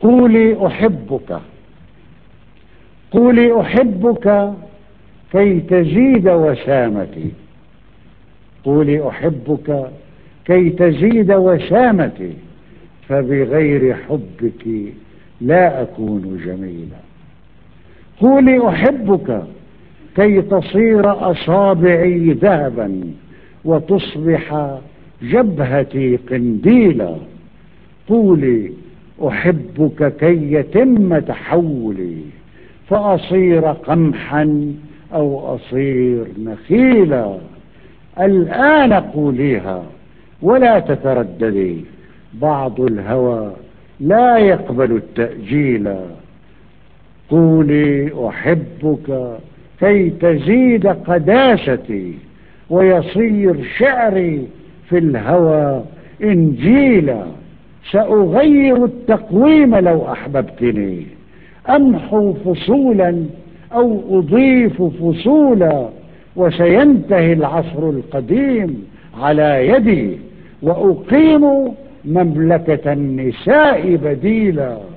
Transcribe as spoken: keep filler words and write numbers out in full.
قولي أحبك، قولي أحبك كي تزيد وسامتي، قولي أحبك كي تزيد وسامتي، فبغير حبك لا أكون جميلا. قولي أحبك كي تصير أصابعي ذهبا وتصبح جبهتي قنديلا. قولي أحبك كي يتم تحولي فأصير قمحا أو أصير نخيلا. الآن قوليها ولا تترددي، بعض الهوى لا يقبل التأجيل. قولي أحبك كي تزيد قداستي ويصير شعري في الهوى إنجيلا. سأغير التقويم لو أحببتني، أمحو فصولا أو أضيف فصولا، وسينتهي العصر القديم على يدي وأقيم مملكة النساء بديلا.